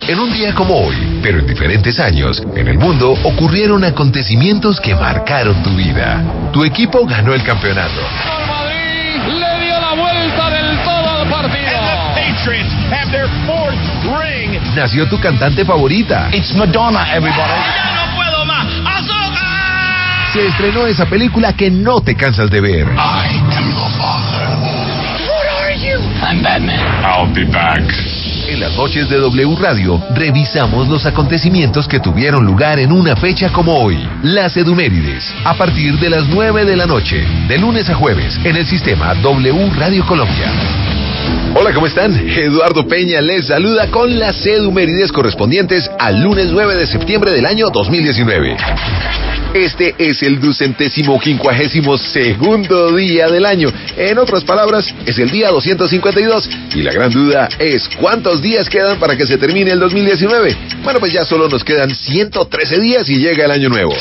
En un día como hoy, pero en diferentes años, en el mundo ocurrieron acontecimientos que marcaron tu vida. Tu equipo ganó el campeonato. El Madrid le dio la vuelta del todo al partido. And the Patriots have their fourth ring. Nació tu cantante favorita. It's Madonna, everybody. Ya no puedo más. ¡Azúcar! Se estrenó esa película que no te cansas de ver. I am your father. What are you? I'm Batman. I'll be back. En las noches de W Radio, revisamos los acontecimientos que tuvieron lugar en una fecha como hoy. Las Edumérides, a partir de las 9 de la noche, de lunes a jueves, en el sistema W Radio Colombia. Hola, ¿cómo están? Eduardo Peña les saluda con las Edumérides correspondientes al lunes 9 de septiembre del año 2019. Este es el 252º día del año. En otras palabras, es el día 252. Y la gran duda es, ¿cuántos días quedan para que se termine el 2019? Bueno, pues ya solo nos quedan 113 días y llega el año nuevo.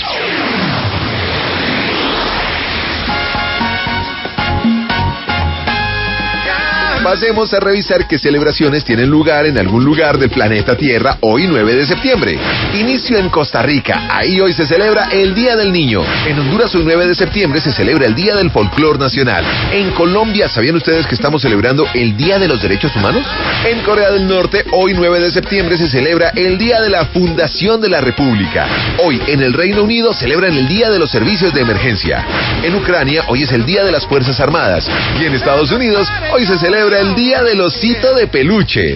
Pasemos a revisar qué celebraciones tienen lugar en algún lugar del planeta Tierra hoy 9 de septiembre. Inicio en Costa Rica, ahí hoy se celebra el Día del Niño. En Honduras hoy 9 de septiembre se celebra el Día del Folclor Nacional. En Colombia, ¿sabían ustedes que estamos celebrando el Día de los Derechos Humanos? En Corea del Norte, hoy 9 de septiembre se celebra el Día de la Fundación de la República. Hoy en el Reino Unido celebran el Día de los Servicios de Emergencia. En Ucrania, hoy es el Día de las Fuerzas Armadas. Y en Estados Unidos, hoy se celebra el Día del Osito de Peluche.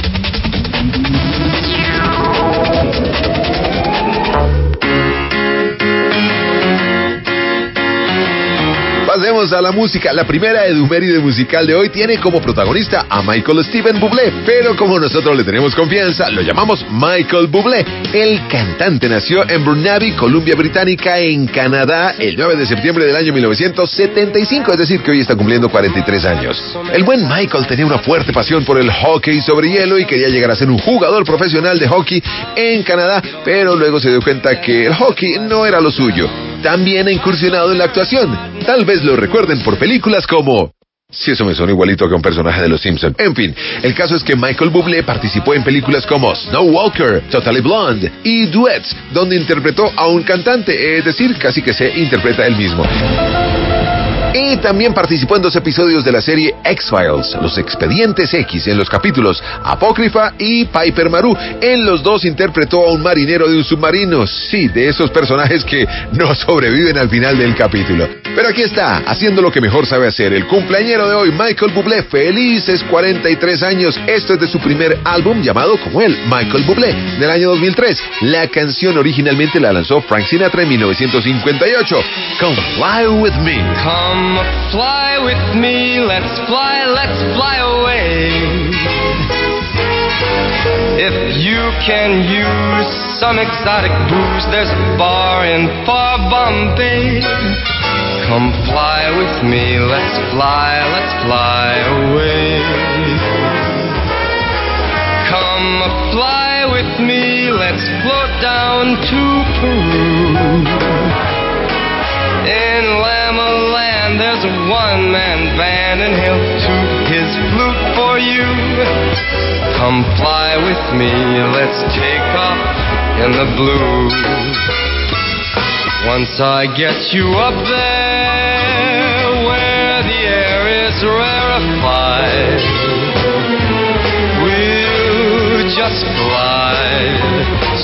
Pasemos a la música. La primera eduméride musical de hoy tiene como protagonista a Michael Steven Bublé, pero como nosotros le tenemos confianza, lo llamamos Michael Bublé. El cantante nació en Burnaby, Columbia Británica, en Canadá, el 9 de septiembre del año 1975, es decir, que hoy está cumpliendo 43 años. El buen Michael tenía una fuerte pasión por el hockey sobre hielo y quería llegar a ser un jugador profesional de hockey en Canadá, pero luego se dio cuenta que el hockey no era lo suyo. También ha incursionado en la actuación. Tal vez lo recuerden por películas como... Si eso me suena igualito que un personaje de Los Simpson. En fin, el caso es que Michael Bublé participó en películas como Snow Walker, Totally Blonde y Duets, donde interpretó a un cantante, es decir, casi que se interpreta él mismo. Y también participó en 2 episodios de la serie X-Files, Los Expedientes X, en los capítulos Apócrifa y Piper Maru. En los 2 interpretó a un marinero de un submarino, sí, de esos personajes que no sobreviven al final del capítulo. Pero aquí está, haciendo lo que mejor sabe hacer, el cumpleañero de hoy, Michael Bublé, felices 43 años. Esto es de su primer álbum llamado como él, Michael Bublé, del año 2003. La canción originalmente la lanzó Frank Sinatra en 1958. Come Fly With Me. Come fly with me, let's fly away. If you can use some exotic booze, there's a bar in far Bombay. Come fly with me, let's fly away. Come fly with me, let's float down to Peru. In Lama Land, there's a one-man band, and he'll toot his flute for you. Come fly with me, let's take off in the blue. Once I get you up there, where the air is rarefied, we'll just glide,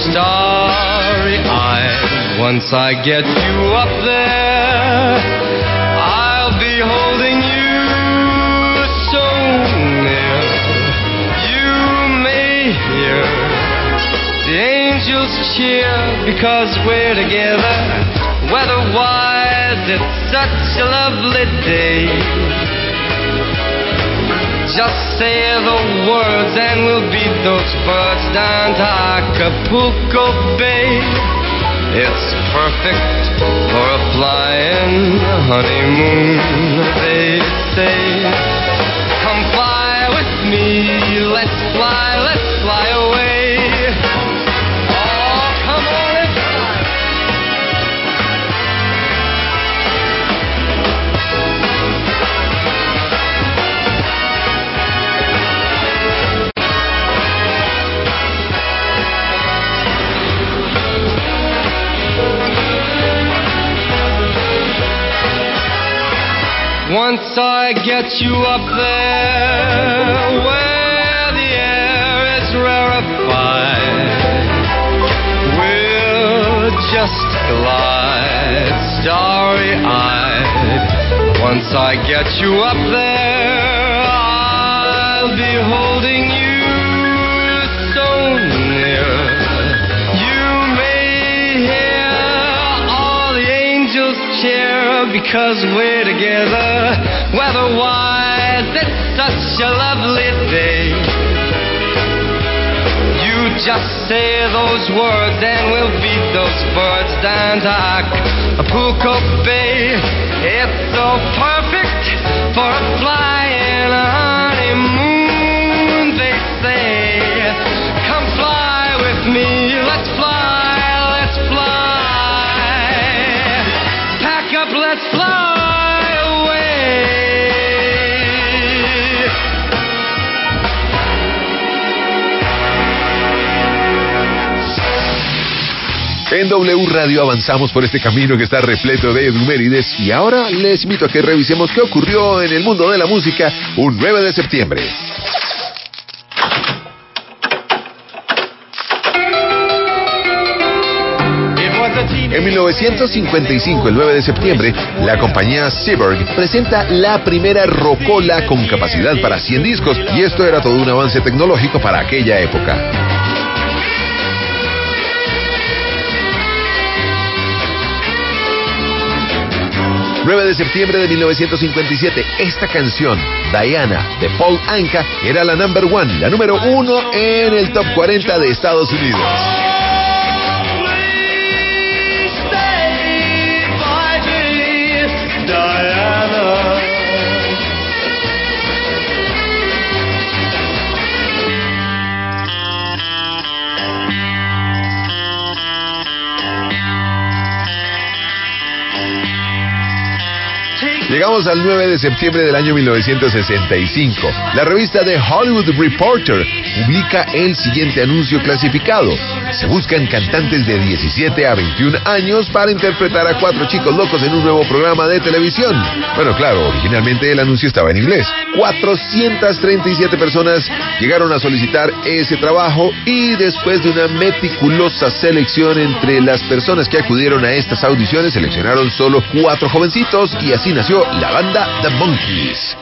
starry-eyed. Once I get you up there, I'll be holding you so near. You may hear the angels cheer because we're together. Weather-wise, it's such a lovely day. Just say the words and we'll beat those birds down to Acapulco Bay. It's perfect for a flying honeymoon, they say. Come fly with me, let's fly away. Oh, come on and fly. Once I get you up there where the air is rarefied, we'll just glide starry-eyed. Once I get you up there, I'll be holding you so near. You may hear all the angels cheer because we're together. Weather-wise, it's such a lovely day. You just say those words and we'll beat those birds down to Acapulco Bay. It's so perfect for a fly and a honeymoon, they say. Come fly with me, let's fly, let's fly. Pack up, let's fly away. En W Radio avanzamos por este camino que está repleto de efemérides y ahora les invito a que revisemos qué ocurrió en el mundo de la música un 9 de septiembre. En 1955, el 9 de septiembre, la compañía Seeburg presenta la primera rocola con capacidad para 100 discos y esto era todo un avance tecnológico para aquella época. 9 de septiembre de 1957, esta canción, Diana, de Paul Anka, era la number one, la número 1 en el top 40 de Estados Unidos. Llegamos al 9 de septiembre del año 1965. La revista The Hollywood Reporter publica el siguiente anuncio clasificado. Se buscan cantantes de 17 a 21 años para interpretar a 4 chicos locos en un nuevo programa de televisión. Bueno, claro, originalmente el anuncio estaba en inglés. 437 personas llegaron a solicitar ese trabajo y después de una meticulosa selección entre las personas que acudieron a estas audiciones, seleccionaron solo 4 jovencitos y así nació la banda The Monkees.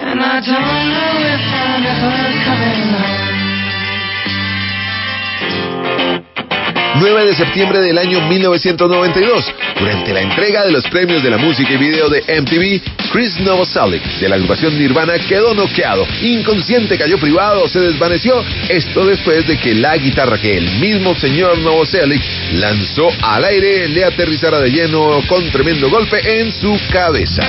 9 de septiembre del año 1992. Durante la entrega de los premios de la música y video de MTV, Chris Novoselic, de la agrupación Nirvana, quedó noqueado, inconsciente, cayó privado, se desvaneció. Esto después de que la guitarra que el mismo señor Novoselic lanzó al aire le aterrizara de lleno con tremendo golpe en su cabeza.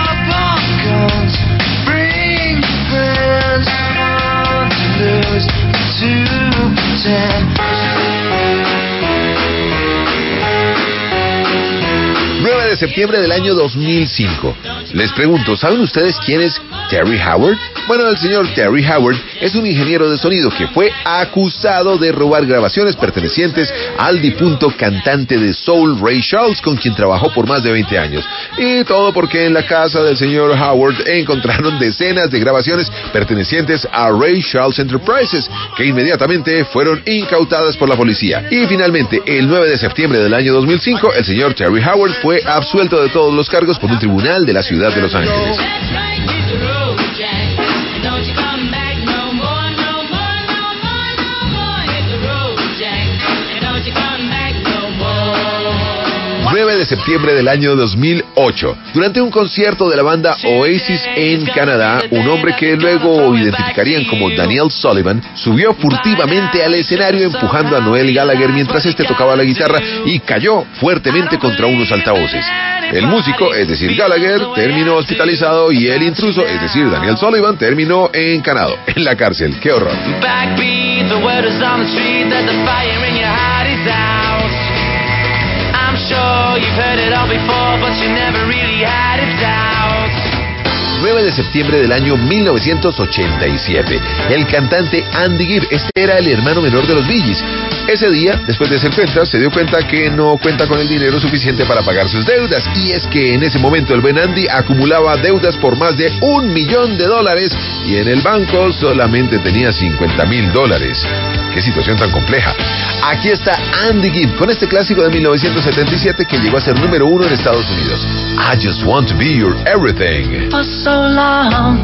9 de septiembre del año 2005. Les pregunto, ¿saben ustedes quién es Terry Howard? Bueno, el señor Terry Howard es un ingeniero de sonido que fue acusado de robar grabaciones pertenecientes al difunto cantante de soul Ray Charles, con quien trabajó por más de 20 años. Y todo porque en la casa del señor Howard encontraron decenas de grabaciones pertenecientes a Ray Charles Enterprises, que inmediatamente fueron incautadas por la policía. Y finalmente, el 9 de septiembre del año 2005, el señor Terry Howard fue absuelto de todos los cargos por un tribunal de la ciudad de Los Ángeles. 9 de septiembre del año 2008. Durante un concierto de la banda Oasis en Canadá, un hombre que luego identificarían como Daniel Sullivan subió furtivamente al escenario empujando a Noel Gallagher mientras este tocaba la guitarra y cayó fuertemente contra unos altavoces. El músico, es decir Gallagher, terminó hospitalizado y el intruso, es decir Daniel Sullivan, terminó encanado en la cárcel. ¡Qué horror! Backbeat, the word is on the street that the fire in your heart is out. I'm sure you've heard it all before, but you never really had it out. 9 de septiembre del año 1987. El cantante Andy Gibb, este era el hermano menor de los Bee Gees, Ese día, después de hacer cuentas, se dio cuenta que no cuenta con el dinero suficiente para pagar sus deudas. Y es que en ese momento el buen Andy acumulaba deudas por más de $1 millón y en el banco solamente tenía $50,000. ¡Qué situación tan compleja! Aquí está Andy Gibb con este clásico de 1977 que llegó a ser número 1 en Estados Unidos. I Just Want to Be Your Everything. For so long,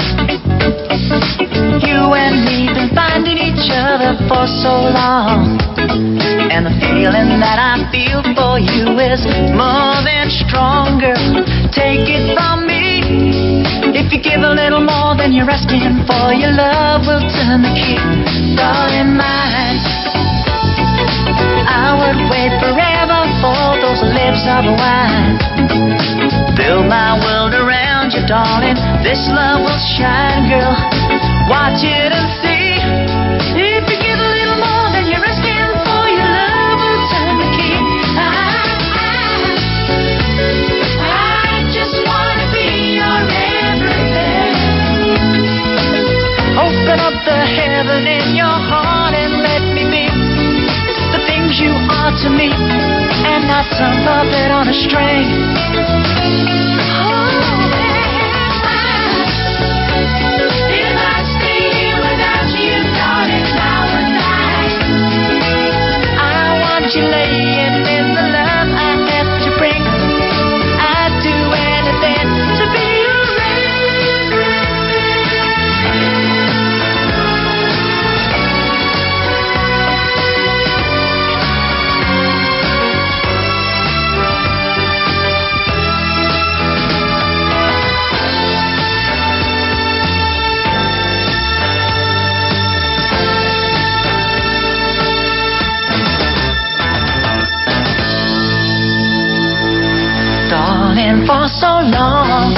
you and me been finding each other for so long, and the feeling that I feel for you is more than stronger. Take it from me, if you give a little more than you're asking for, your love will turn the key. Darling mine, I would wait forever for those lips of wine. Build my world around you, darling. This love will shine, girl. Watch it and see. If you give a little more than you're asking for, your love will turn the key. I just wanna be your everything. Open up the heaven in your heart and let me be the things you are to me, and not some puppet on a string. You laying in the love I have to bring. I'd do anything to be your for so long.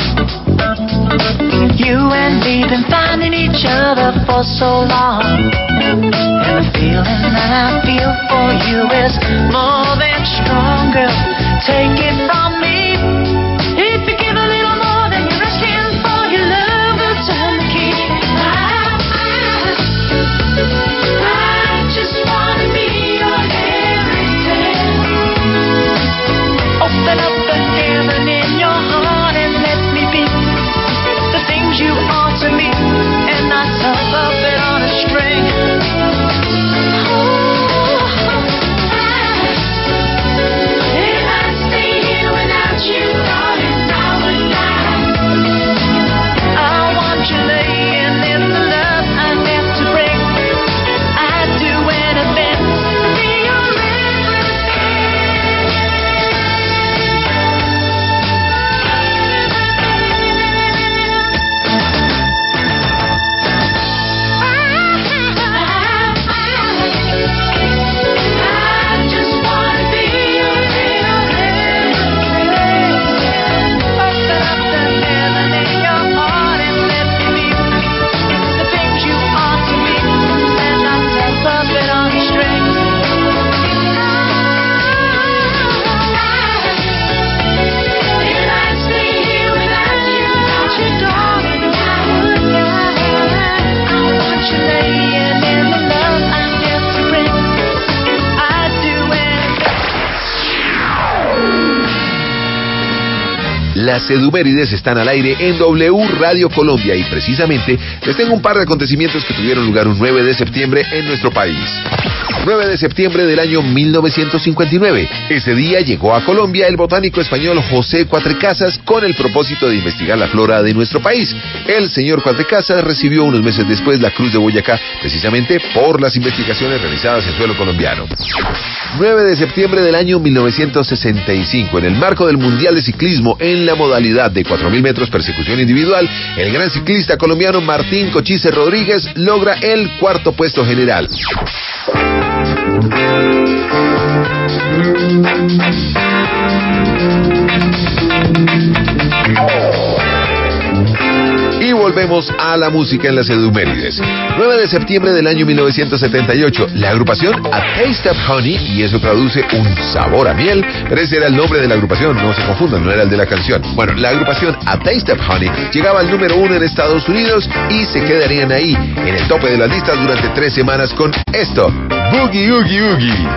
You and me been finding each other for so long, and the feeling that I feel for you is more than stronger. Take it from me, if you give a little more than you're asking for, your love will turn the key. I just wanna be your everything. Open up the heaven in your heart and let me be the things you are to me, and not some puppet on a string. If I stay here without you, darling, I would die. I want you laying in the love I have to bring. I'd do anything to be your Las Edumérides están al aire en W Radio Colombia y precisamente les tengo un par de acontecimientos que tuvieron lugar un 9 de septiembre en nuestro país. 9 de septiembre del año 1959. Ese día llegó a Colombia el botánico español José Cuatrecasas con el propósito de investigar la flora de nuestro país. El señor Cuatrecasas recibió unos meses después la Cruz de Boyacá, precisamente por las investigaciones realizadas en suelo colombiano. 9 de septiembre del año 1965, en el marco del Mundial de Ciclismo en la modalidad de 4.000 metros persecución individual, el gran ciclista colombiano Martín Cochise Rodríguez logra el cuarto puesto general. Y volvemos a la música en las Edumérides. 9 de septiembre del año 1978, la agrupación A Taste of Honey, y eso traduce un sabor a miel, pero ese era el nombre de la agrupación, no se confundan, no era el de la canción. Bueno, la agrupación A Taste of Honey llegaba al número 1 en Estados Unidos y se quedarían ahí, en el tope de las listas durante 3 semanas con esto. Boogie Oogie Oogie.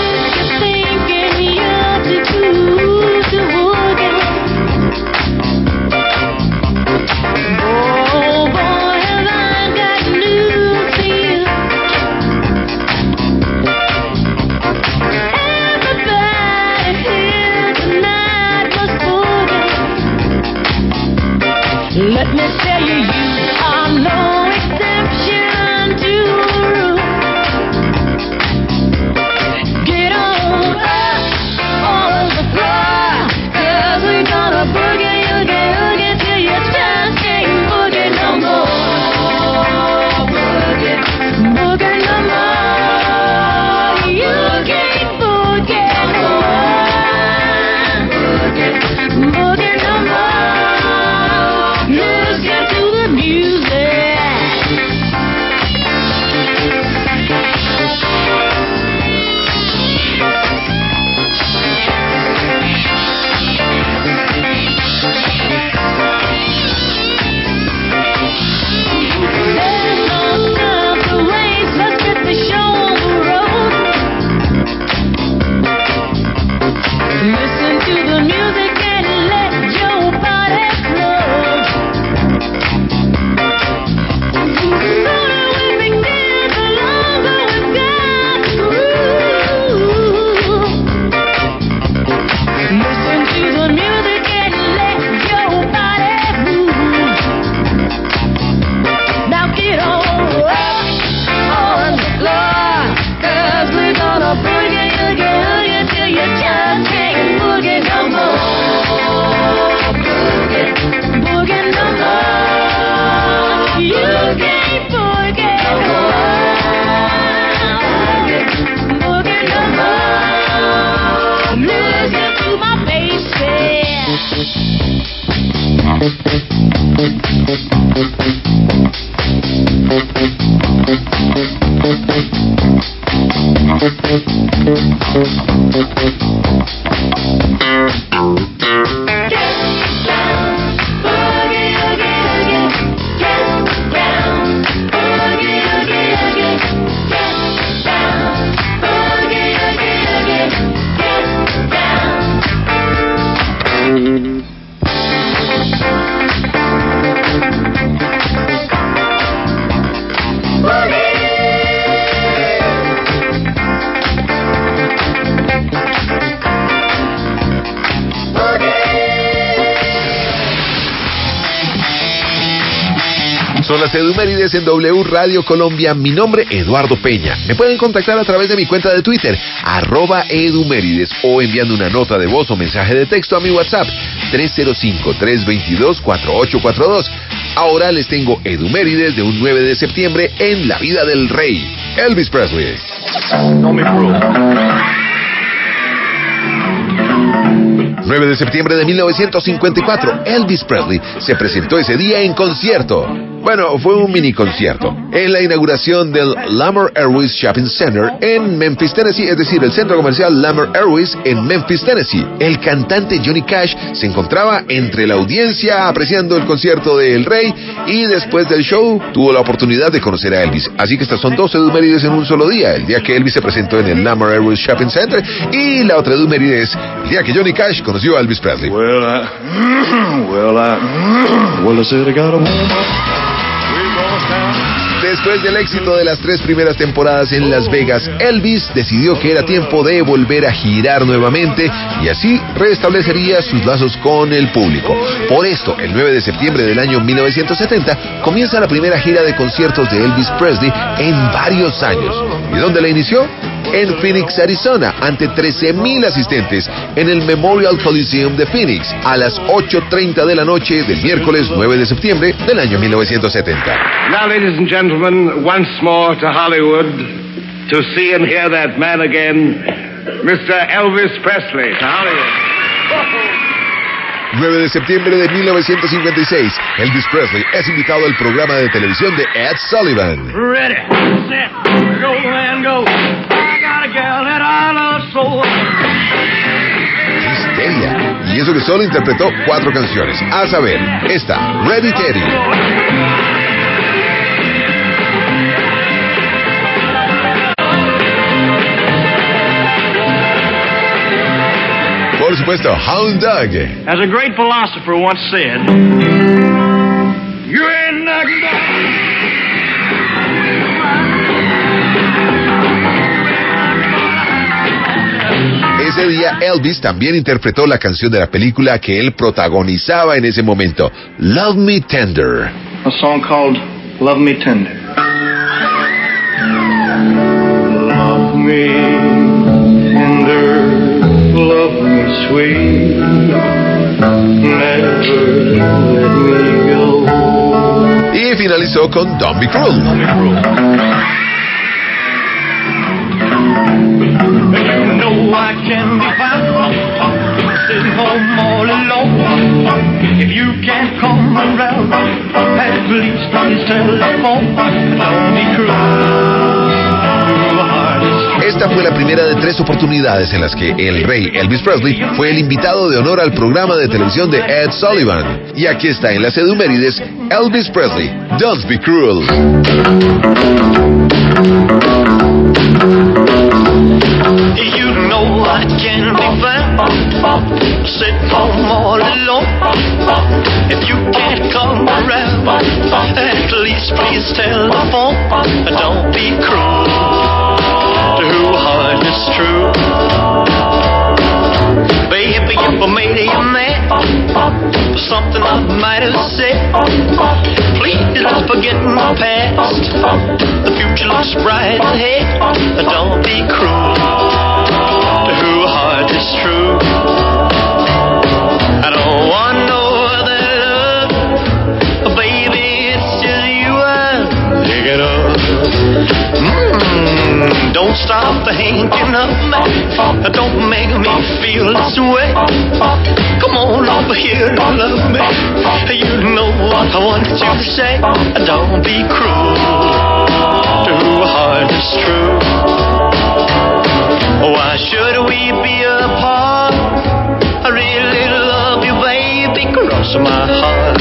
Let me tell you, you are no exception to the rule. Get on the floor, 'cause we're gonna boogie, oogie, oogie till your chest can't boogie no more. Boogie, boogie no more. You can't boogie no more. Boogie, boogie no more. Listen to the music. There's no time to waste. Let's get the show on the road. Listen to the music and let your body flow. The sooner we begin, the longer we've got to groove. Listen to the music and let your body move. Now get on the floor, 'cause we're gonna boogie, oogie, oogie till you just can't boogie no more. Boogie, boogie no more. You can't boogie no more. Boogie no more. Listen to my bass. Son las Edumérides en W Radio Colombia. Mi nombre, Eduardo Peña. Me pueden contactar a través de mi cuenta de Twitter, @Edumérides, o enviando una nota de voz o mensaje de texto a mi WhatsApp, 305-322-4842. Ahora les tengo Edumérides de un 9 de septiembre en la vida del rey, Elvis Presley. 9 de septiembre de 1954, Elvis Presley se presentó ese día en concierto. Bueno, fue un mini concierto en la inauguración del Lamar Airways Shopping Center en Memphis, Tennessee, es decir, el centro comercial Lamar Airways en Memphis, Tennessee. El cantante Johnny Cash se encontraba entre la audiencia apreciando el concierto del rey y después del show tuvo la oportunidad de conocer a Elvis. Así que estas son dos Edumérides en un solo día: el día que Elvis se presentó en el Lamar Airways Shopping Center y la otra Eduméride es el día que Johnny Cash conoció a Elvis Presley. Well, I said I got a woman. Después del éxito de las 3 primeras temporadas en Las Vegas, Elvis decidió que era tiempo de volver a girar nuevamente y así restablecería sus lazos con el público. Por esto, el 9 de septiembre del año 1970 comienza la primera gira de conciertos de Elvis Presley en varios años. ¿Y dónde la inició? En Phoenix, Arizona, ante 13,000 asistentes en el Memorial Coliseum de Phoenix a las 8:30 de la noche del miércoles 9 de septiembre del año 1970. Now, ladies and gentlemen, once more to Hollywood to see and hear that man again, Mr. Elvis Presley. To Hollywood. 9 de septiembre de 1956, Elvis Presley es invitado al programa de televisión de Ed Sullivan. Ready, set, go and go. I got a gal that I love so. Histeria. Y eso que solo interpretó 4 canciones. A saber, esta, Ready Teddy. por supuesto, Hound Dog. As a great philosopher once said, you ain't nothing but... Ese día Elvis también interpretó la canción de la película que él protagonizaba en ese momento, Love Me Tender. A song called Love Me Tender. Love me tender, love me sweet, never let me go. Y finalizó con Don't Be Cruel. I can be found sitting home all alone. If you can't come around, at least please telephone. Don't be cruel. Esta fue la primera de 3 oportunidades en las que el rey Elvis Presley fue el invitado de honor al programa de televisión de Ed Sullivan. Y aquí está en las Edumérides, Elvis Presley, Don't Be Cruel. You know I can be found sitting home all alone. If you can't come around, at least please telephone. Don't be cruel. Too hard is true. Baby, if I made you mad for something I might have said, please forget my past. The future looks bright ahead. Don't be cruel. Too hard is true. I don't want no other love, baby. It's just you I'm thinking of. Don't stop thinking of me. Don't make me feel this way. Come on over here and love me. You know what I want you to say. Don't be cruel. Too hard is true. Why should we be apart? I really love you, baby. Cross my heart.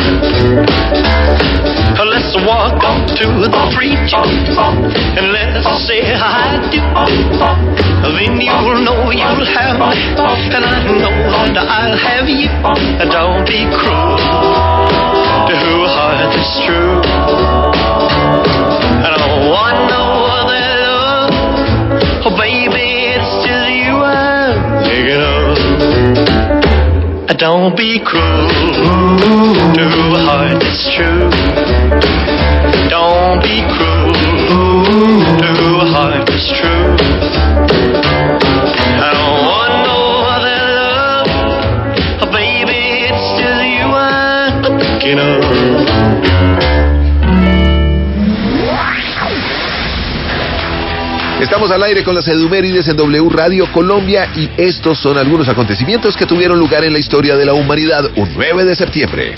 Let's walk up to the preacher and let's say I do. Then you'll know you'll have me, and I know that I'll have you. Don't be cruel. Too hard is true. I don't want no other love. Oh, baby, it's just you I'm thinking of. Don't be cruel. Too hard is true. Don't be cruel. Too hard is true. I don't want no other love. Oh, baby, it's just you I'm thinking of. Estamos al aire con las Edumérides en W Radio Colombia y estos son algunos acontecimientos que tuvieron lugar en la historia de la humanidad un 9 de septiembre.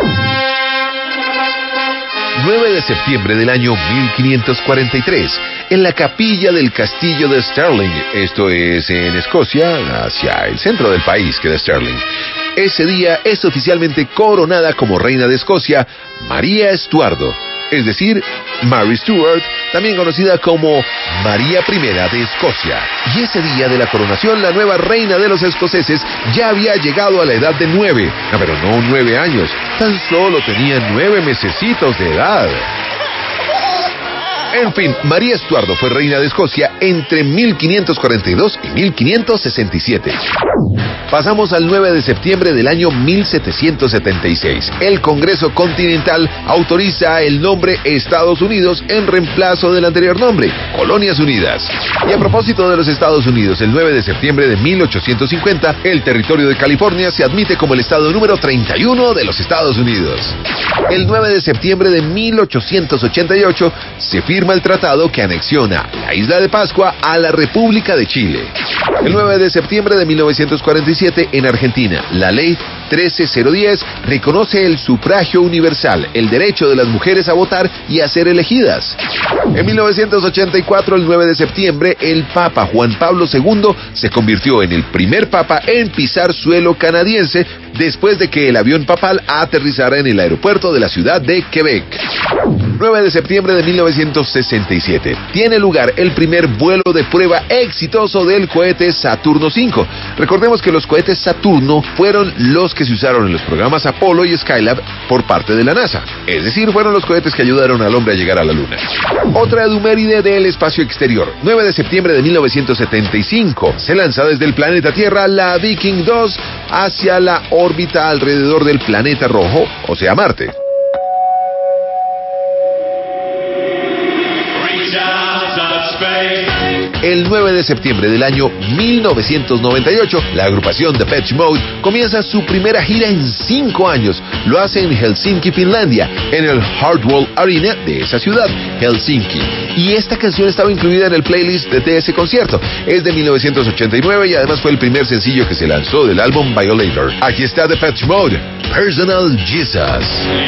9 de septiembre del año 1543, en la capilla del castillo de Stirling, esto es en Escocia, hacia el centro del país queda Stirling. Ese día es oficialmente coronada como reina de Escocia María Estuardo, es decir, Mary Stuart, también conocida como María I de Escocia. Y ese día de la coronación, la nueva reina de los escoceses ya había llegado a la edad de 9, pero no 9 años, tan solo tenía 9 mesecitos de edad. En fin, María Estuardo fue reina de Escocia entre 1542 y 1567. Pasamos al 9 de septiembre del año 1776. El Congreso Continental autoriza el nombre Estados Unidos en reemplazo del anterior nombre, Colonias Unidas. Y a propósito de los Estados Unidos, el 9 de septiembre de 1850, el territorio de California se admite como el estado número 31 de los Estados Unidos. El 9 de septiembre de 1888 se firma el tratado que anexiona la isla de Pascua a la República de Chile. El 9 de septiembre de 1947, en Argentina, la ley 13010 reconoce el sufragio universal, el derecho de las mujeres a votar y a ser elegidas. En 1984, el 9 de septiembre, el Papa Juan Pablo II se convirtió en el primer papa en pisar suelo canadiense después de que el avión papal aterrizara en el aeropuerto de la ciudad de Quebec. 9 de septiembre de 1967, tiene lugar el primer vuelo de prueba exitoso del cohete Saturno V. Recordemos que los cohetes Saturno fueron los que se usaron en los programas Apolo y Skylab por parte de la NASA. Es decir, fueron los cohetes que ayudaron al hombre a llegar a la Luna. Otra eduméride del espacio exterior. 9 de septiembre de 1975, se lanza desde el planeta Tierra la Viking 2 hacia la órbita alrededor del planeta rojo, o sea, Marte. El 9 de septiembre del año 1998, la agrupación Depeche Mode comienza su primera gira en 5 años. Lo hace en Helsinki, Finlandia, en el Hardwall Arena de esa ciudad, Helsinki. Y esta canción estaba incluida en el playlist de ese concierto. Es de 1989 y además fue el primer sencillo que se lanzó del álbum Violator. Aquí está Depeche Mode, Personal Jesus.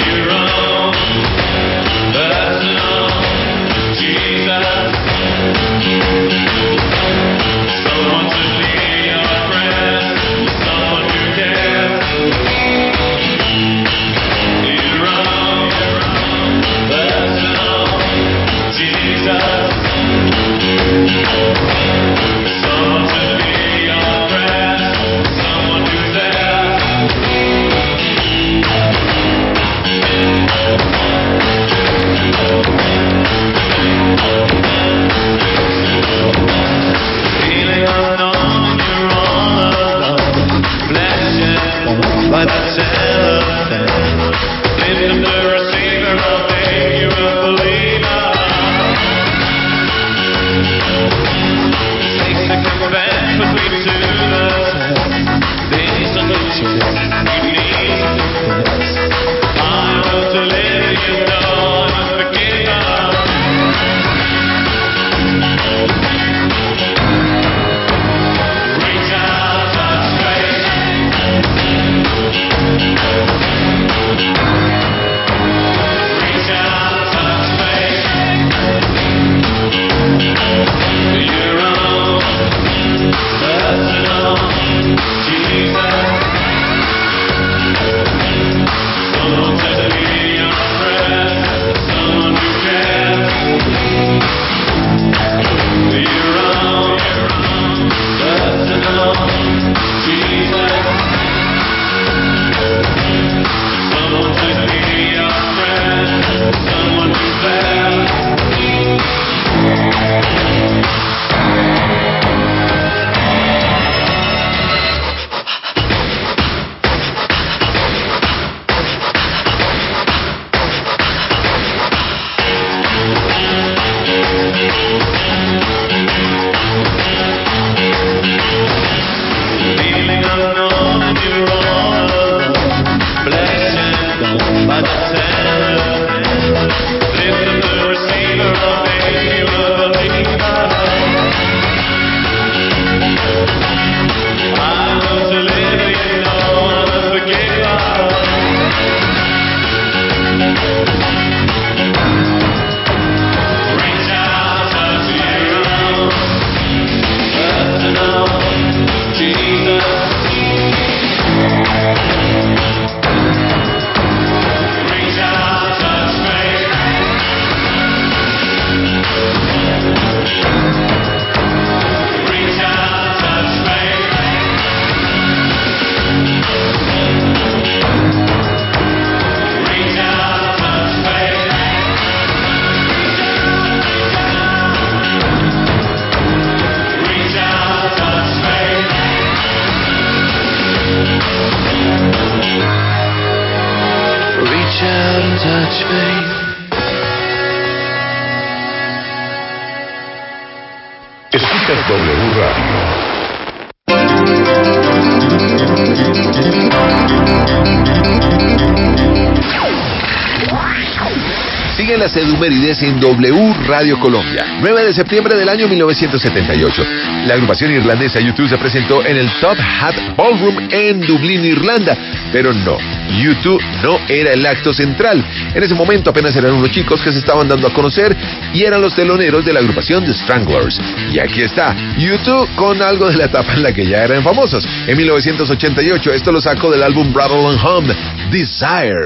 Escuchas W Radio. Siguen las edumérides en W Radio Colombia. 9 de septiembre del año 1978. La agrupación irlandesa U2 se presentó en el Top Hat Ballroom en Dublín, Irlanda. Pero no, U2 no era el acto central. En ese momento apenas eran unos chicos que se estaban dando a conocer y eran los teloneros de la agrupación The Stranglers. Y aquí está, U2 con algo de la etapa en la que ya eran famosos. En 1988 esto lo sacó del álbum Rattle and Hum, Desire.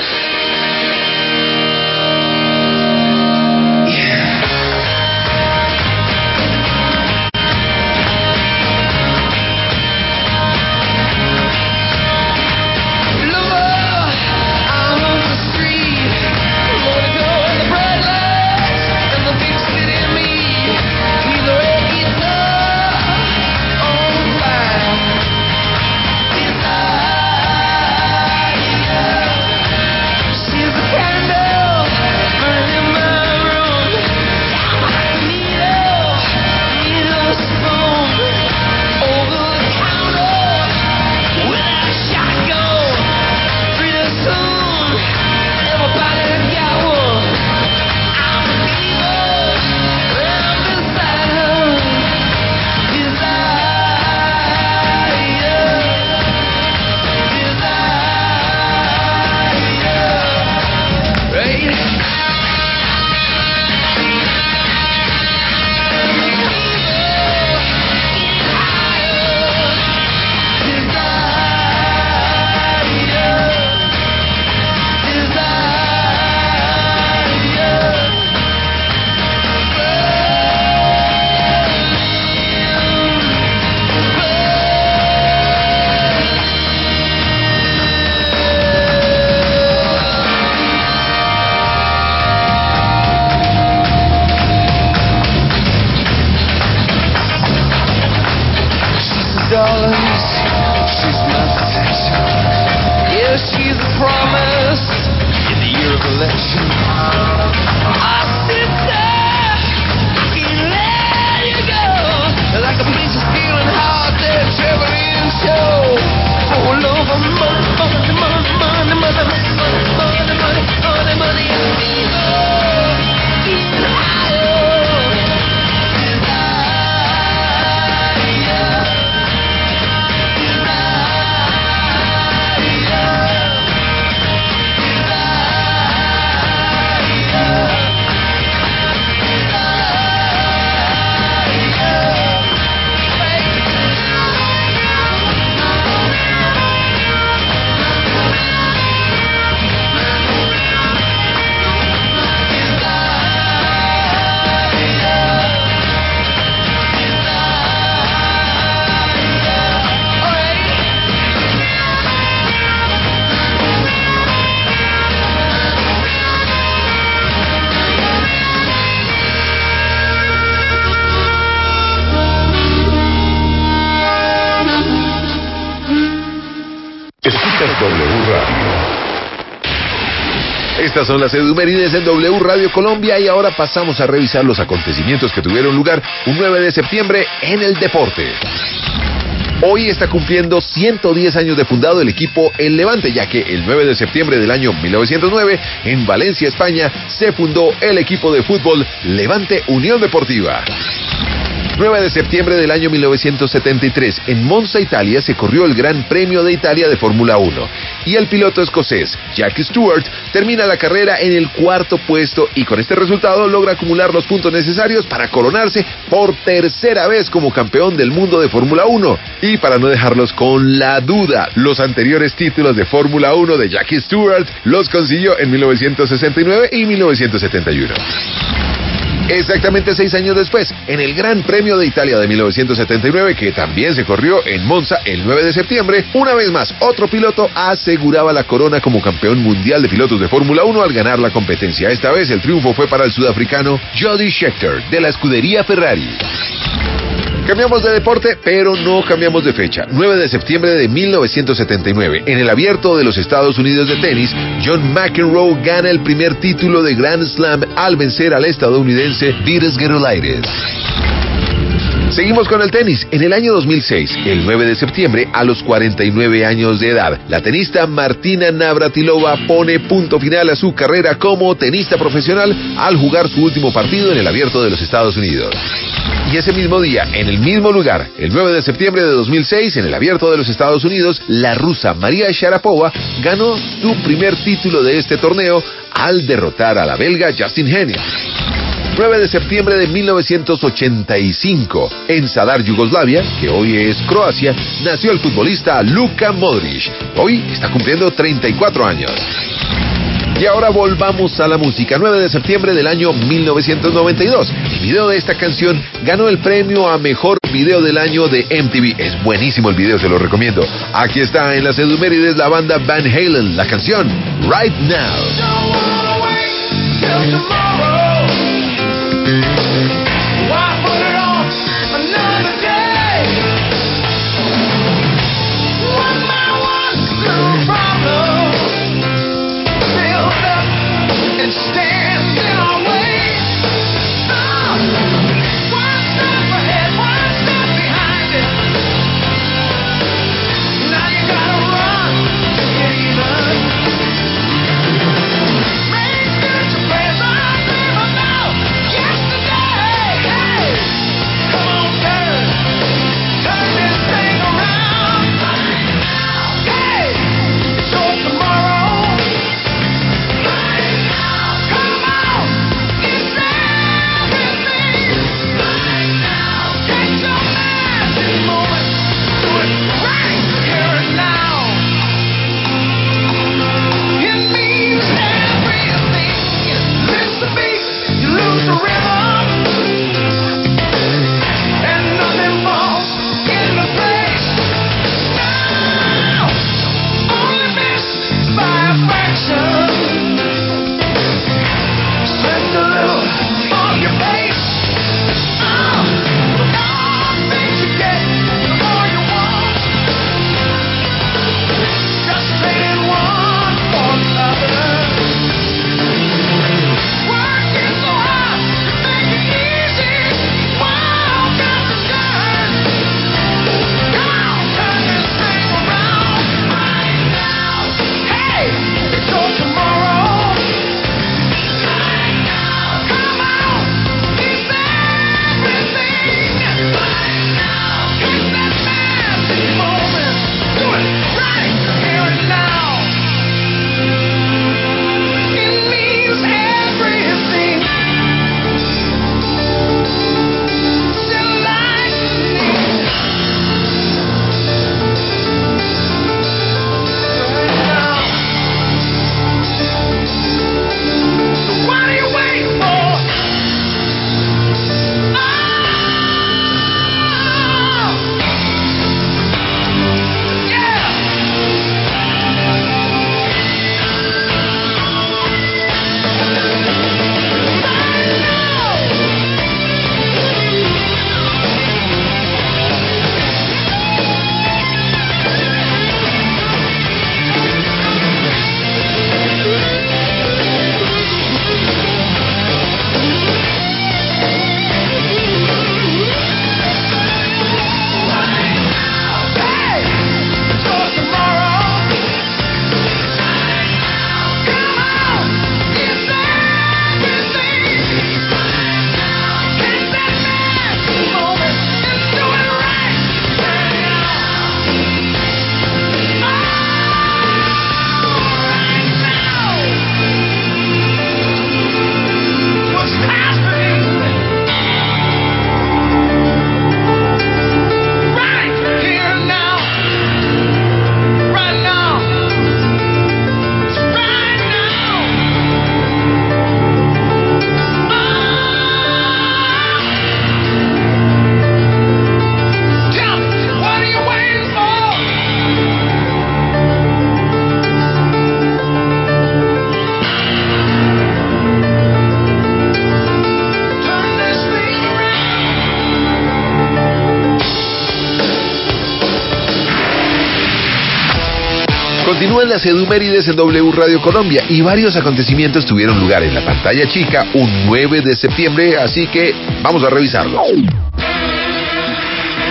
Estas son las efemérides en W Radio Colombia y ahora pasamos a revisar los acontecimientos que tuvieron lugar un 9 de septiembre en el deporte. Hoy está cumpliendo 110 años de fundado el equipo El Levante, ya que el 9 de septiembre del año 1909, en Valencia, España, se fundó el equipo de fútbol Levante Unión Deportiva. 9 de septiembre del año 1973, en Monza, Italia, se corrió el Gran Premio de Italia de Fórmula 1 y el piloto escocés Jackie Stewart termina la carrera en el cuarto puesto y con este resultado logra acumular los puntos necesarios para coronarse por tercera vez como campeón del mundo de Fórmula 1. Y para no dejarlos con la duda, los anteriores títulos de Fórmula 1 de Jackie Stewart los consiguió en 1969 y 1971. Exactamente 6 años después, en el Gran Premio de Italia de 1979, que también se corrió en Monza el 9 de septiembre, una vez más, otro piloto aseguraba la corona como campeón mundial de pilotos de Fórmula 1 al ganar la competencia. Esta vez el triunfo fue para el sudafricano Jody Scheckter, de la escudería Ferrari. Cambiamos de deporte, pero no cambiamos de fecha. 9 de septiembre de 1979. En el Abierto de los Estados Unidos de tenis, John McEnroe gana el primer título de Grand Slam al vencer al estadounidense Vitas Gerulaitis. Seguimos con el tenis. En el año 2006, el 9 de septiembre, a los 49 años de edad, la tenista Martina Navratilova pone punto final a su carrera como tenista profesional al jugar su último partido en el Abierto de los Estados Unidos. Y ese mismo día, en el mismo lugar, el 9 de septiembre de 2006, en el Abierto de los Estados Unidos, la rusa María Sharapova ganó su primer título de este torneo al derrotar a la belga Justine Henin. 9 de septiembre de 1985, en Zadar, Yugoslavia, que hoy es Croacia, nació el futbolista Luka Modric. Hoy está cumpliendo 34 años. Y ahora volvamos a la música. 9 de septiembre del año 1992. El video de esta canción ganó el premio a Mejor Video del Año de MTV. Es buenísimo el video, se lo recomiendo. Aquí está en las Edumérides la banda Van Halen, la canción Right Now. Continúan las Edumérides en W Radio Colombia y varios acontecimientos tuvieron lugar en la pantalla chica un 9 de septiembre, así que vamos a revisarlos.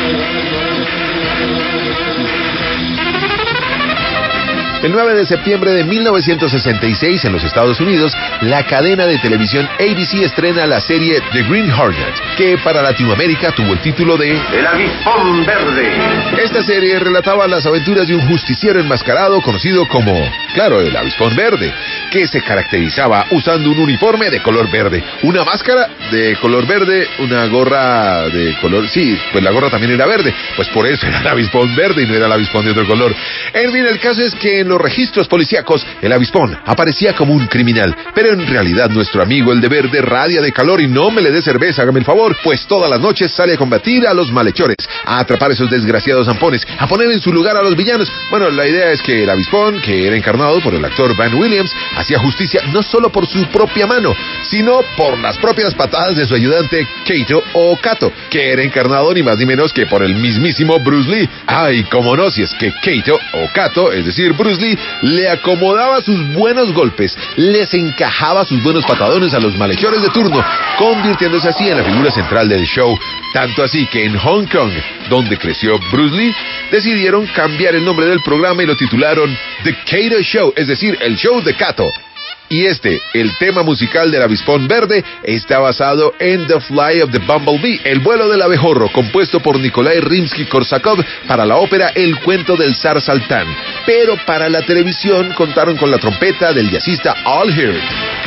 El 9 de septiembre de 1966 en los Estados Unidos, la cadena de televisión ABC estrena la serie The Green Hornet, que para Latinoamérica tuvo el título de El Avispón Verde. Esta serie relataba las aventuras de un justiciero enmascarado conocido como, claro, el Avispón Verde, que se caracterizaba usando un uniforme de color verde, una máscara de color verde, una gorra de color... Sí, pues la gorra también era verde, pues por eso era el Avispón Verde y no era el Avispón de otro color. En fin, el caso es que en los registros policíacos, el Avispón aparecía como un criminal, pero en realidad nuestro amigo el de verde radia de calor y no me le dé cerveza, hágame el favor, pues todas las noches sale a combatir a los malhechores, a atrapar a esos desgraciados zampones, a poner en su lugar a los villanos. Bueno, la idea es que el Avispón, que era encarnado por el actor Van Williams, hacía justicia no solo por su propia mano, sino por las propias patadas de su ayudante Kato o Kato, que era encarnado ni más ni menos que por el mismísimo Bruce Lee. Ay, cómo no, si es que Kato o Kato, es decir, Bruce Lee, le acomodaba sus buenos golpes, les encajaba sus buenos patadones a los malhechores de turno, convirtiéndose así en la figura central del show. Tanto así que en Hong Kong, donde creció Bruce Lee, decidieron cambiar el nombre del programa y lo titularon The Kato Show, es decir, el show de Kato. Y el tema musical del Avispón Verde, está basado en The Fly of the Bumblebee, el vuelo del abejorro, compuesto por Nikolai Rimsky-Korsakov para la ópera El cuento del zar Saltán. Pero para la televisión contaron con la trompeta del jazzista Al Hirt.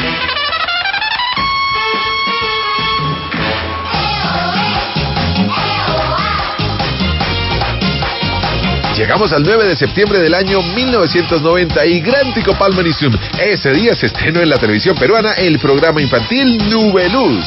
Llegamos al 9 de septiembre del año 1990 y Grántico Palmanisium. Ese día se estrenó en la televisión peruana el programa infantil Nube Luz.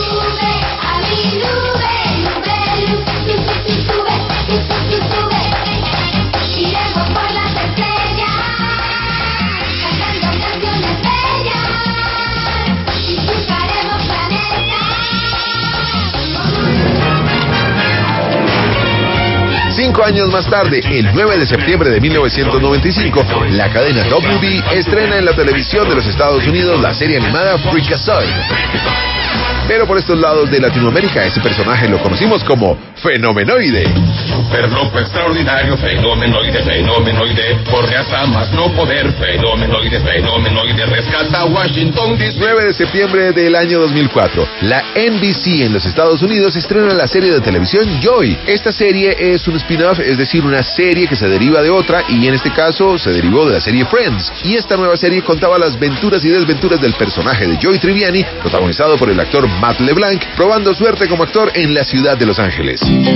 Cinco años más tarde, el 9 de septiembre de 1995, la cadena WB estrena en la televisión de los Estados Unidos la serie animada Freakazoid. Pero por estos lados de Latinoamérica, ese personaje lo conocimos como Fenomenoide. Super loco, extraordinario, fenomenoide, fenomenoide, corre hasta más no poder, fenomenoide, fenomenoide, rescata a Washington DC. 9 de septiembre del año 2004, la NBC en los Estados Unidos estrena la serie de televisión Joy. Esta serie es un spin-off, es decir, una serie que se deriva de otra, y en este caso se derivó de la serie Friends. Y esta nueva serie contaba las aventuras y desventuras del personaje de Joey Tribbiani, protagonizado por el actor Matt LeBlanc, probando suerte como actor en la ciudad de Los Ángeles.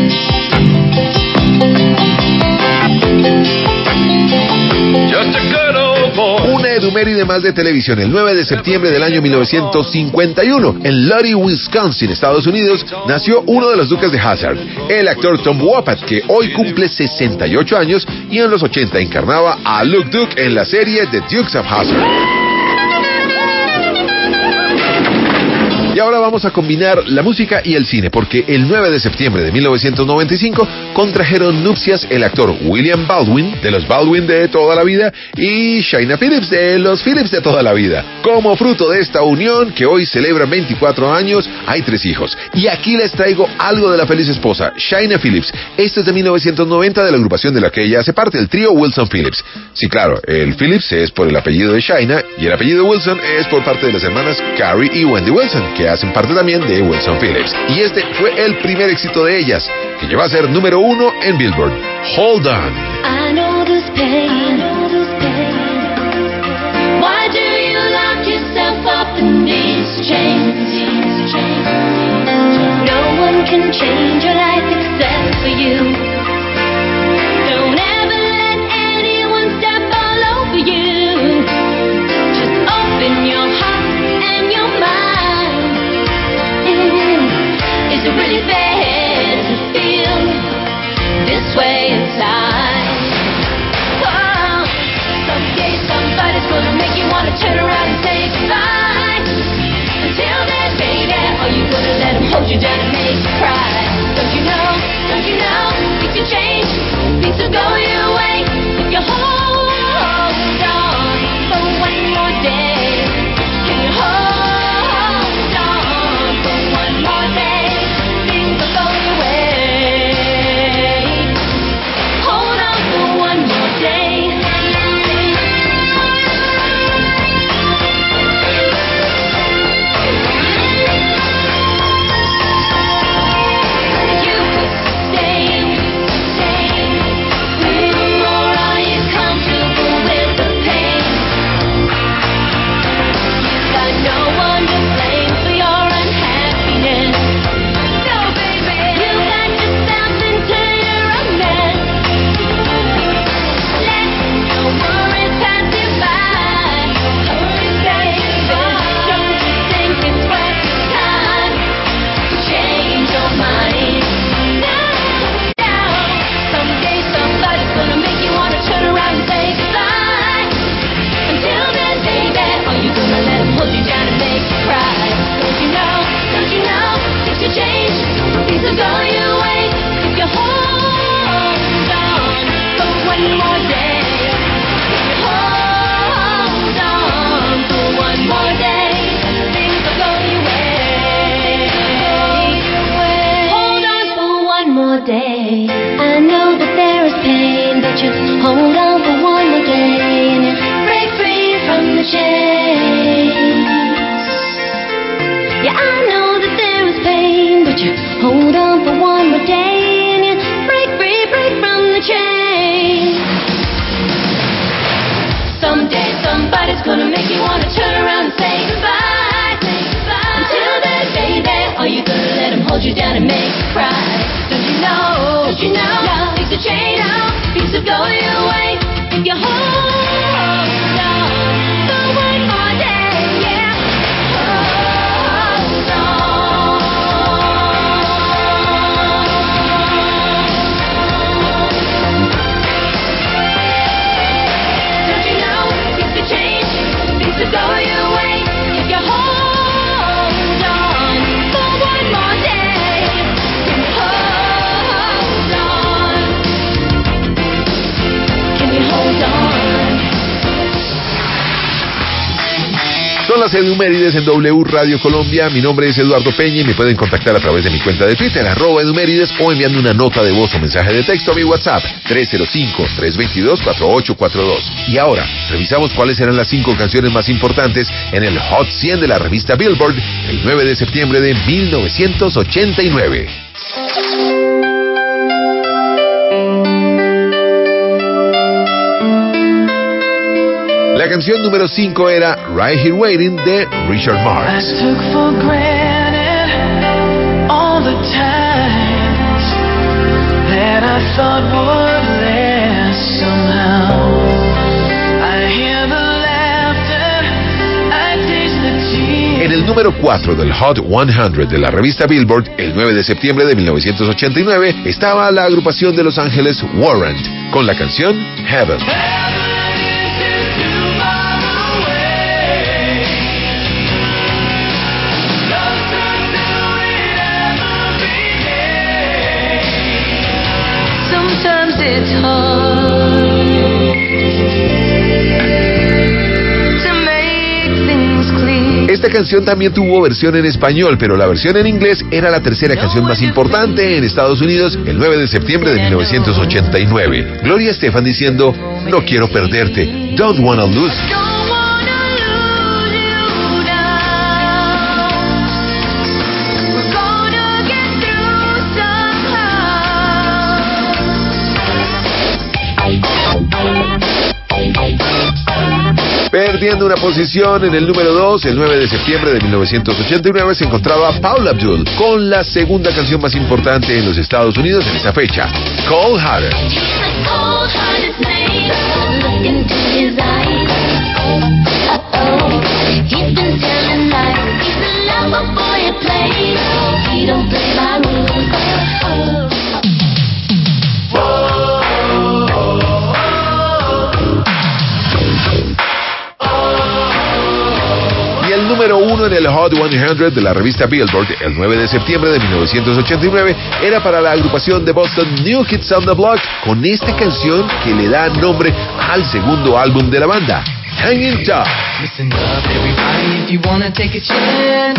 Una eduméride más de televisión. El 9 de septiembre del año 1951, en Lodi, Wisconsin, Estados Unidos, nació uno de los duques de Hazzard, el actor Tom Wopat, que hoy cumple 68 años y en los 80 encarnaba a Luke Duke en la serie The Dukes of Hazzard. Y ahora vamos a combinar la música y el cine, porque el 9 de septiembre de 1995 contrajeron nupcias el actor William Baldwin, de los Baldwin de toda la vida, y Chynna Phillips, de los Phillips de toda la vida. Como fruto de esta unión, que hoy celebra 24 años, hay 3 hijos. Y aquí les traigo algo de la feliz esposa, Chynna Phillips. Esta es de 1990, de la agrupación de la que ella hace parte, el trío Wilson Phillips. Sí, claro, el Phillips es por el apellido de Chynna, y el apellido Wilson es por parte de las hermanas Carrie y Wendy Wilson, que hacen parte también de Wilson Phillips. Y este fue el primer éxito de ellas, que llegó a ser número 1 en Billboard. Hold On. I know this pain. Why do you lock yourself up in these chains? No one can change your life except for you. Don't ever let anyone step all over you. Just open your heart and your mind. Is it really bad to feel this way inside? Whoa, someday somebody's gonna make you wanna turn around and say goodbye. Until then, baby, are you gonna let them hold you down and make you cry? Don't you know, things can change, things will go your way if you hold on for one more day. Can you hold on for one more day? Things will go your way. chase. Yeah, I know that there is pain, but you hold on for one more day and you break free, break from the chain. Someday somebody's gonna make you wanna turn around and say goodbye. Until then, baby, are you gonna let him hold you down and make you cry? Don't you know, love takes a chain out, things will go your way if you hold on for one more day, yeah. Hold on. Don't you know things could change, things will go your way if you hold on for one more day. Can you hold on? Can you hold on? Son las Edumérides en W Radio Colombia. Mi nombre es Eduardo Peña y me pueden contactar a través de mi cuenta de Twitter, @Edumérides, o enviando una nota de voz o mensaje de texto a mi WhatsApp, 305-322-4842. Y ahora, revisamos cuáles eran las 5 canciones más importantes en el Hot 100 de la revista Billboard el 9 de septiembre de 1989. La canción número 5 era Right Here Waiting de Richard I Marx. took for granted all the times that I thought would last somehow. I hear the laughter, I taste the tears. En el número 4 del Hot 100 de la revista Billboard, el 9 de septiembre de 1989, estaba la agrupación de Los Ángeles Warrant con la canción Heaven. Sometimes it's hard to make things clear. Esta canción también tuvo versión en español, pero la versión en inglés era la tercera canción más importante en Estados Unidos el 9 de septiembre de 1989. Gloria Estefan diciendo, no quiero perderte, don't wanna lose. Don't wanna lose you now. We're gonna get through somehow. Perdiendo una posición en el número 2, el 9 de septiembre de 1989 se encontraba Paula Abdul con la segunda canción más importante en los Estados Unidos en esa fecha, Cold Hearted. The cold heart is made. Look into his eyes. Uh-oh. He's been telling lies. He's a lover boy at play. He don't play by rules. Y el número 1 en el Hot 100 de la revista Billboard el 9 de septiembre de 1989 era para la agrupación de Boston New Kids on the Block con esta canción que le da nombre al segundo álbum de la banda, Hanging Tough. Listen up, everybody, if you wanna take a chance.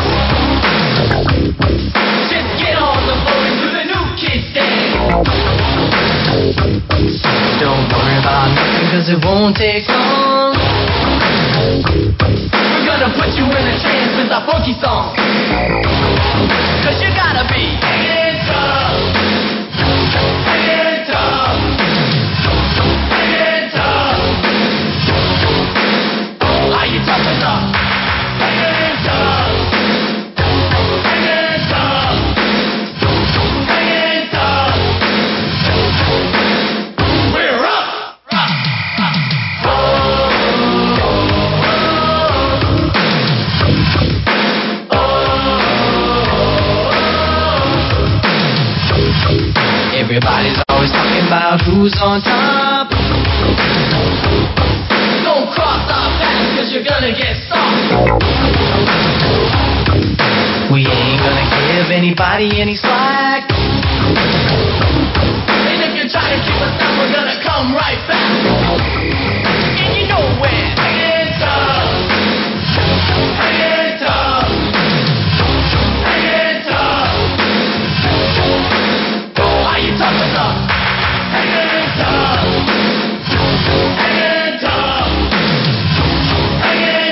Just get on the boat to the New Kids Day. Don't worry about nothing, cause it won't take long. We're gonna put you in a trance with our funky song. Cause you gotta be hanging tough. Hanging tough. Hanging tough. Are you tough enough? Hanging tough. Hanging tough. Hanging tough. We're up. Everybody's always talking about who's on top. Don't cross our paths, cause you're gonna get soft. We ain't gonna give anybody any slack. And if you try to keep us down, we're gonna come right back. And you know we're hanging tough. Hanging tough. Hanging tough. Are you tough enough? Hanging tough. Hanging tough. Hanging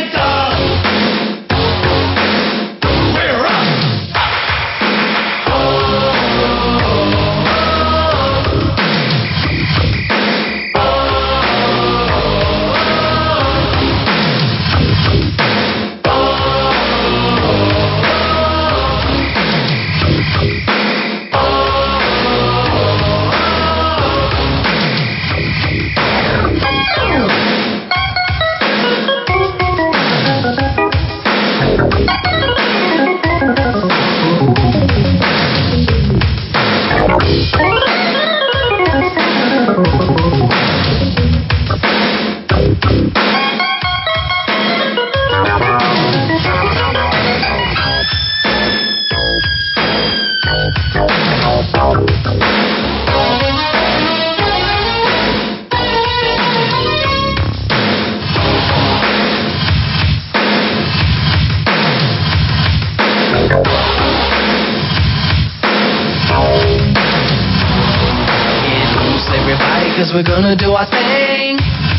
'cause we're gonna do our thing.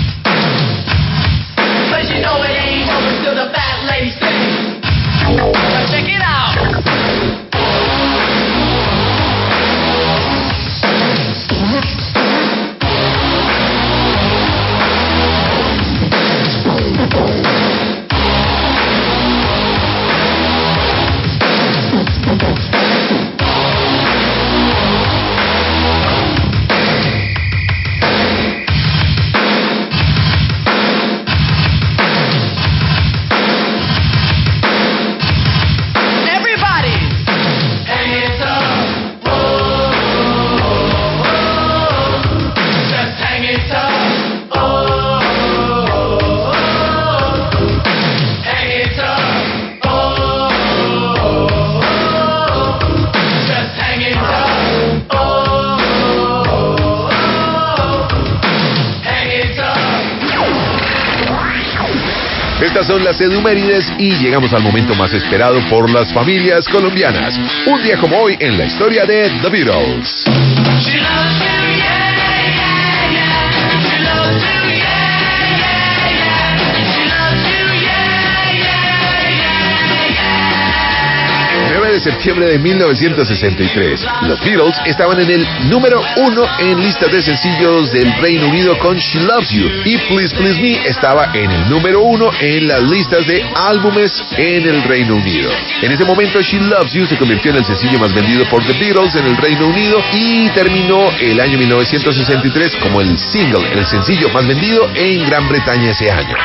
But you know it ain't over till the fat lady sings. Now check it out. Estas son las Edumérides y llegamos al momento más esperado por las familias colombianas. Un día como hoy en la historia de The Beatles. De septiembre de 1963. Los Beatles estaban en el número 1 en listas de sencillos del Reino Unido con She Loves You, y Please Please Me estaba en el número 1 en las listas de álbumes en el Reino Unido. En ese momento She Loves You se convirtió en el sencillo más vendido por The Beatles en el Reino Unido y terminó el año 1963 como el single, el sencillo más vendido en Gran Bretaña ese año.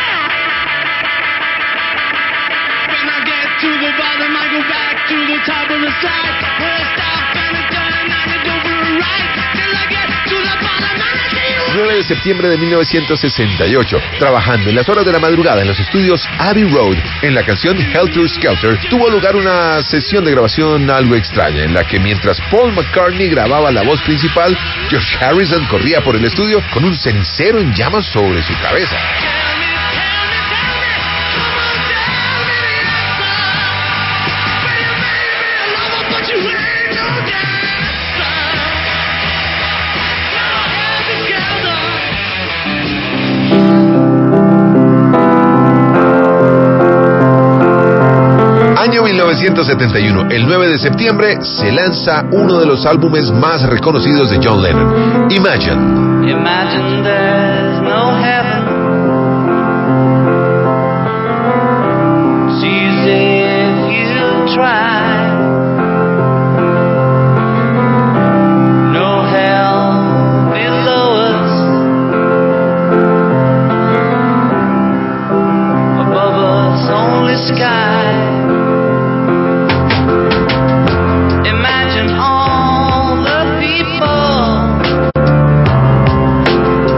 El 9 de septiembre de 1968, trabajando en las horas de la madrugada en los estudios Abbey Road en la canción Helter Skelter, tuvo lugar una sesión de grabación algo extraña en la que mientras Paul McCartney grababa la voz principal, George Harrison corría por el estudio con un cenicero en llamas sobre su cabeza. Año 1971, el 9 de septiembre, se lanza uno de los álbumes más reconocidos de John Lennon, Imagine. Imagine there's no heaven. It's easy if you try. No hell below us. Above us only sky. Imagine all the people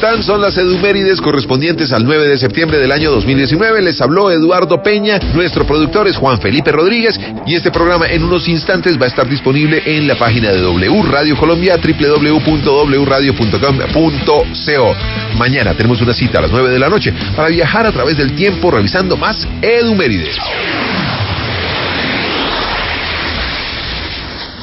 están? Son las Edumérides correspondientes al 9 de septiembre del año 2019. Les habló Eduardo Peña, nuestro productor es Juan Felipe Rodríguez y este programa en unos instantes va a estar disponible en la página de W Radio Colombia, www.wradio.com.co. Mañana tenemos una cita a las 9 de la noche para viajar a través del tiempo revisando más Edumérides.